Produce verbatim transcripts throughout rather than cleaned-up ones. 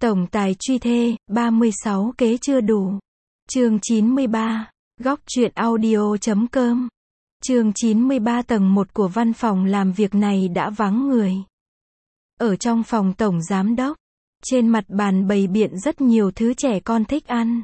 Tổng tài truy thê, ba mươi sáu kế chưa đủ. Chương chín mươi ba. Góc truyện audio chấm com. Chương chín mươi ba. Tầng một của văn phòng làm việc này đã vắng người. Ở trong phòng tổng giám đốc, trên mặt bàn bày biện rất nhiều thứ trẻ con thích ăn.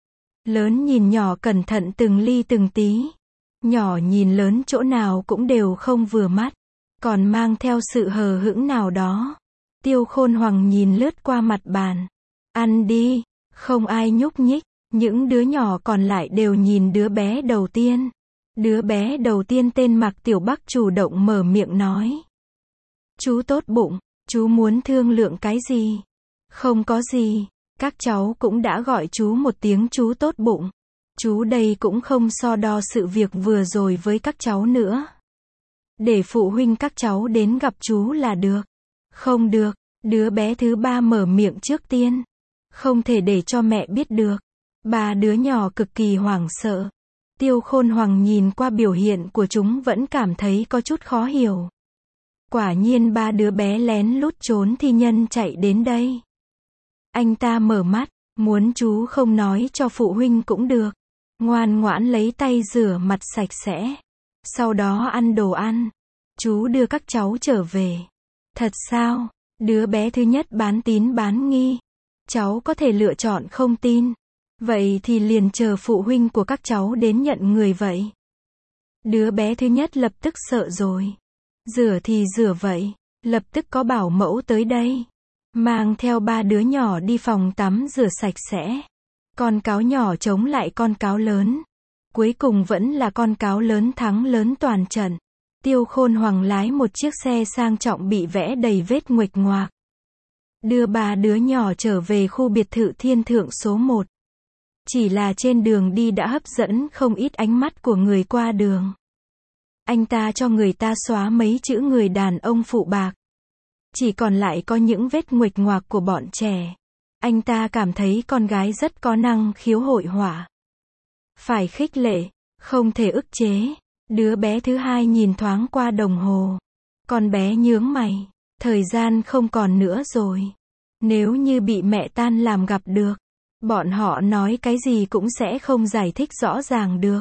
Lớn nhìn nhỏ cẩn thận từng ly từng tí. Nhỏ nhìn lớn chỗ nào cũng đều không vừa mắt, còn mang theo sự hờ hững nào đó. Tiêu Khôn Hoằng nhìn lướt qua mặt bàn. Ăn đi, không ai nhúc nhích, những đứa nhỏ còn lại đều nhìn đứa bé đầu tiên. Đứa bé đầu tiên tên Mạc Tiểu Bắc chủ động mở miệng nói. Chú tốt bụng, chú muốn thương lượng cái gì? Không có gì, các cháu cũng đã gọi chú một tiếng chú tốt bụng. Chú đây cũng không so đo sự việc vừa rồi với các cháu nữa. Để phụ huynh các cháu đến gặp chú là được. Không được, đứa bé thứ ba mở miệng trước tiên. Không thể để cho mẹ biết được. Ba đứa nhỏ cực kỳ hoảng sợ. Tiêu Khôn Hoằng nhìn qua biểu hiện của chúng vẫn cảm thấy có chút khó hiểu. Quả nhiên ba đứa bé lén lút trốn thi nhân chạy đến đây. Anh ta mở mắt, muốn chú không nói cho phụ huynh cũng được. Ngoan ngoãn lấy tay rửa mặt sạch sẽ. Sau đó ăn đồ ăn. Chú đưa các cháu trở về. Thật sao? Đứa bé thứ nhất bán tín bán nghi. Cháu có thể lựa chọn không tin. Vậy thì liền chờ phụ huynh của các cháu đến nhận người vậy. Đứa bé thứ nhất lập tức sợ rồi. Rửa thì rửa vậy. Lập tức có bảo mẫu tới đây. Mang theo ba đứa nhỏ đi phòng tắm rửa sạch sẽ. Con cáo nhỏ chống lại con cáo lớn. Cuối cùng vẫn là con cáo lớn thắng lớn toàn trận. Tiêu Khôn Hoằng lái một chiếc xe sang trọng bị vẽ đầy vết nguệch ngoạc. Đưa ba đứa nhỏ trở về khu biệt thự Thiên Thượng số một. Chỉ là trên đường đi đã hấp dẫn không ít ánh mắt của người qua đường. Anh ta cho người ta xóa mấy chữ người đàn ông phụ bạc. Chỉ còn lại có những vết nguệch ngoạc của bọn trẻ. Anh ta cảm thấy con gái rất có năng khiếu hội họa. Phải khích lệ, không thể ức chế. Đứa bé thứ hai nhìn thoáng qua đồng hồ. Con bé nhướng mày. Thời gian không còn nữa rồi. Nếu như bị mẹ tan làm gặp được, bọn họ nói cái gì cũng sẽ không giải thích rõ ràng được.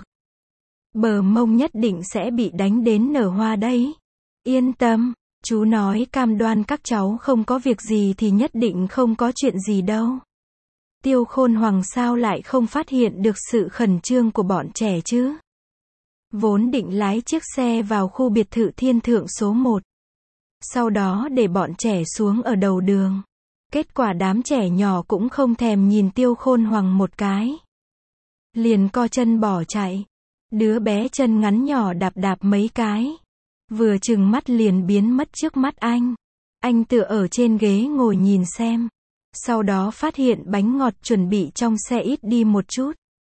Bờ mông nhất định sẽ bị đánh đến nở hoa đấy. Yên tâm, chú nói cam đoan các cháu không có việc gì thì nhất định không có chuyện gì đâu. Tiêu Khôn Hoằng sao lại không phát hiện được sự khẩn trương của bọn trẻ chứ? Vốn định lái chiếc xe vào khu biệt thự Thiên Thượng số một. Sau đó để bọn trẻ xuống ở đầu đường. Kết quả đám trẻ nhỏ cũng không thèm nhìn Tiêu Khôn Hoằng một cái. Liền co chân bỏ chạy. Đứa bé chân ngắn nhỏ đạp đạp mấy cái. Vừa chừng mắt liền biến mất trước mắt anh. Anh tựa ở trên ghế ngồi nhìn xem. Sau đó phát hiện bánh ngọt chuẩn bị trong xe ít đi một chút.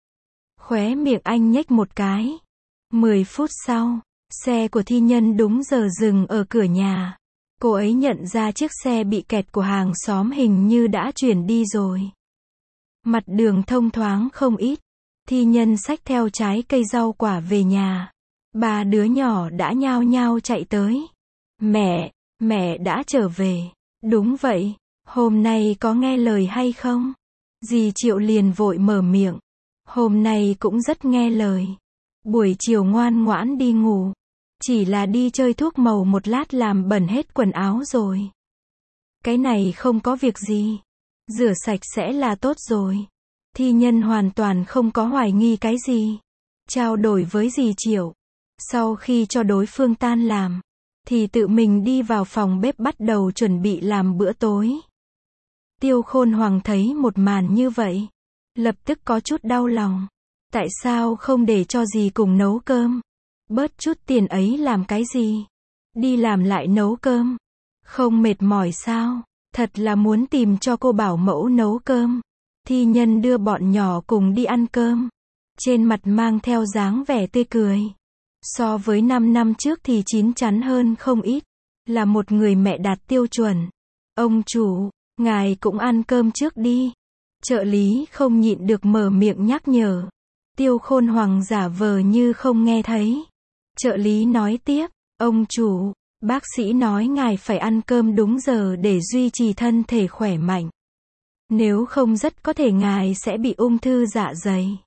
Khóe miệng anh nhếch một cái. Mười phút sau, xe của thi nhân đúng giờ dừng ở cửa nhà. Cô ấy nhận ra chiếc xe bị kẹt của hàng xóm hình như đã chuyển đi rồi. Mặt đường thông thoáng không ít. Thi nhân xách theo trái cây rau quả về nhà. Ba đứa nhỏ đã nhao nhao chạy tới. Mẹ, mẹ đã trở về. Đúng vậy, hôm nay có nghe lời hay không? Dì Triệu liền vội mở miệng. Hôm nay cũng rất nghe lời. Buổi chiều ngoan ngoãn đi ngủ. Chỉ là đi chơi thuốc màu một lát làm bẩn hết quần áo rồi. Cái này không có việc gì. Rửa sạch sẽ là tốt rồi. Thi nhân hoàn toàn không có hoài nghi cái gì. Trao đổi với dì Triệu. Sau khi cho đối phương tan làm, thì tự mình đi vào phòng bếp bắt đầu chuẩn bị làm bữa tối. Tiêu Khôn Hoằng thấy một màn như vậy. Lập tức có chút đau lòng. Tại sao không để cho dì cùng nấu cơm? Bớt chút tiền ấy làm cái gì? Đi làm lại nấu cơm. Không mệt mỏi sao? Thật là muốn tìm cho cô bảo mẫu nấu cơm. Thi nhân đưa bọn nhỏ cùng đi ăn cơm. Trên mặt mang theo dáng vẻ tươi cười. So với năm năm trước thì chín chắn hơn không ít. Là một người mẹ đạt tiêu chuẩn. Ông chủ, ngài cũng ăn cơm trước đi. Trợ lý không nhịn được mở miệng nhắc nhở. Tiêu Khôn Hoằng giả vờ như không nghe thấy. Trợ lý nói tiếp, ông chủ, bác sĩ nói ngài phải ăn cơm đúng giờ để duy trì thân thể khỏe mạnh. Nếu không rất có thể ngài sẽ bị ung thư dạ dày.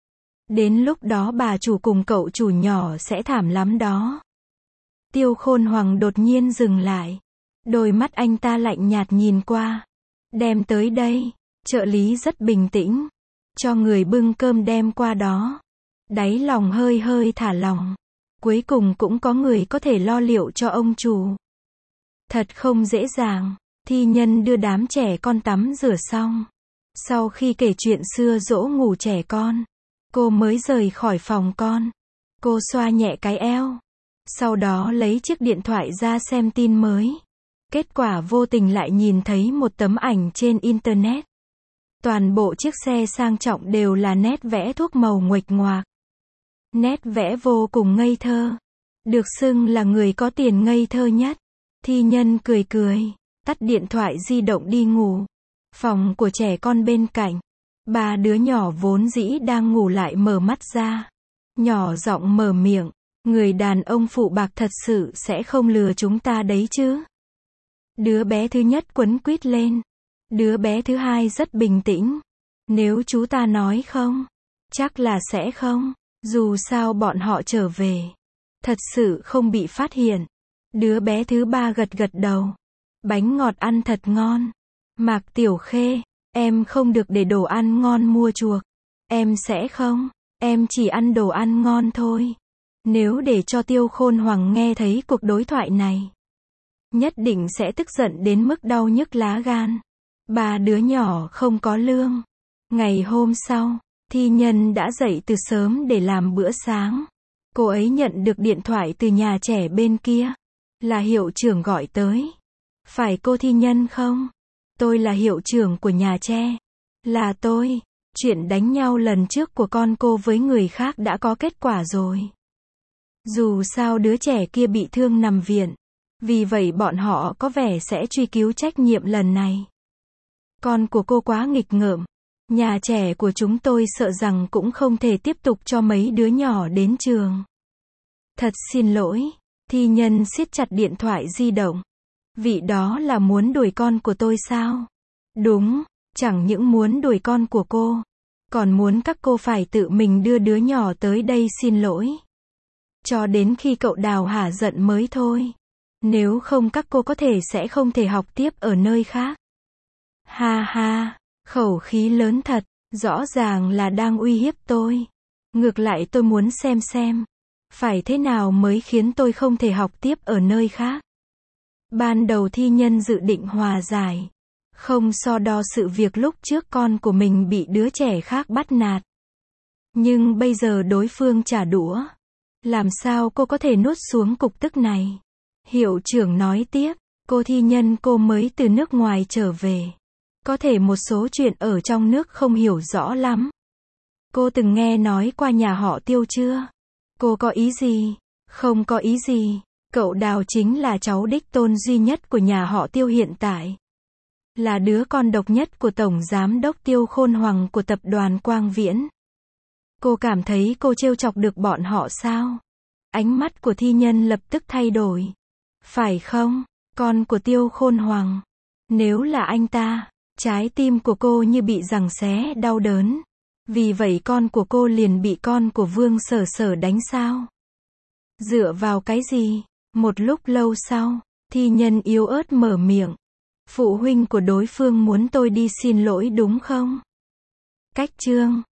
Đến lúc đó bà chủ cùng cậu chủ nhỏ sẽ thảm lắm đó. Tiêu Khôn Hoàng đột nhiên dừng lại. Đôi mắt anh ta lạnh nhạt nhìn qua. Đem tới đây. Trợ lý rất bình tĩnh. Cho người bưng cơm đem qua đó. Đáy lòng hơi hơi thả lỏng. Cuối cùng cũng có người có thể lo liệu cho ông chủ. Thật không dễ dàng. Thi Nhân đưa đám trẻ con tắm rửa xong. Sau khi kể chuyện xưa dỗ ngủ trẻ con, cô mới rời khỏi phòng con. Cô xoa nhẹ cái eo. Sau đó lấy chiếc điện thoại ra xem tin mới. Kết quả vô tình lại nhìn thấy một tấm ảnh trên Internet. Toàn bộ chiếc xe sang trọng đều là nét vẽ thuốc màu nguệch ngoạc. Nét vẽ vô cùng ngây thơ. Được xưng là người có tiền ngây thơ nhất. Thi Nhân cười cười, tắt điện thoại di động đi ngủ. Phòng của trẻ con bên cạnh. Ba đứa nhỏ vốn dĩ đang ngủ lại mở mắt ra. Nhỏ giọng mở miệng. Người đàn ông phụ bạc thật sự sẽ không lừa chúng ta đấy chứ. Đứa bé thứ nhất quấn quýt lên. Đứa bé thứ hai rất bình tĩnh. Nếu chú ta nói không, chắc là sẽ không. Dù sao bọn họ trở về. Thật sự không bị phát hiện. Đứa bé thứ ba gật gật đầu. Bánh ngọt ăn thật ngon. Mạc Tiểu Khê, em không được để đồ ăn ngon mua chuộc. Em sẽ không. Em chỉ ăn đồ ăn ngon thôi. Nếu để cho Tiêu Khôn Hoàng nghe thấy cuộc đối thoại này, nhất định sẽ tức giận đến mức đau nhức lá gan. Ba đứa nhỏ không có lương. Ngày hôm sau, Thi Nhân đã dậy từ sớm để làm bữa sáng. Cô ấy nhận được điện thoại từ nhà trẻ bên kia. Là hiệu trưởng gọi tới. Phải cô Thi Nhân không? Tôi là hiệu trưởng của nhà tre. Là tôi. Chuyện đánh nhau lần trước của con cô với người khác đã có kết quả rồi. Dù sao đứa trẻ kia bị thương nằm viện. Vì vậy bọn họ có vẻ sẽ truy cứu trách nhiệm lần này. Con của cô quá nghịch ngợm. Nhà trẻ của chúng tôi sợ rằng cũng không thể tiếp tục cho mấy đứa nhỏ đến trường. Thật xin lỗi. Thi Nhân siết chặt điện thoại di động. Vị đó là muốn đuổi con của tôi sao? Đúng, chẳng những muốn đuổi con của cô, còn muốn các cô phải tự mình đưa đứa nhỏ tới đây xin lỗi. Cho đến khi cậu Đào hả giận mới thôi. Nếu không các cô có thể sẽ không thể học tiếp ở nơi khác. Ha ha, khẩu khí lớn thật, rõ ràng là đang uy hiếp tôi. Ngược lại tôi muốn xem xem, phải thế nào mới khiến tôi không thể học tiếp ở nơi khác. Ban đầu Thi Nhân dự định hòa giải, không so đo sự việc lúc trước con của mình bị đứa trẻ khác bắt nạt. Nhưng bây giờ đối phương trả đũa. Làm sao cô có thể nuốt xuống cục tức này? Hiệu trưởng nói tiếp, cô Thi Nhân cô mới từ nước ngoài trở về. Có thể một số chuyện ở trong nước không hiểu rõ lắm. Cô từng nghe nói qua nhà họ Tiêu chưa? Cô có ý gì? Không có ý gì. Cậu Đào chính là cháu đích tôn duy nhất của nhà họ Tiêu hiện tại. Là đứa con độc nhất của Tổng Giám đốc Tiêu Khôn Hoàng của tập đoàn Quang Viễn. Cô cảm thấy cô trêu chọc được bọn họ sao? Ánh mắt của Thi Nhân lập tức thay đổi. Phải không? Con của Tiêu Khôn Hoàng. Nếu là anh ta, trái tim của cô như bị giằng xé đau đớn. Vì vậy con của cô liền bị con của Vương Sở Sở đánh sao? Dựa vào cái gì? Một lúc lâu sau, Thi Nhân yếu ớt mở miệng. Phụ huynh của đối phương muốn tôi đi xin lỗi đúng không? Cách chương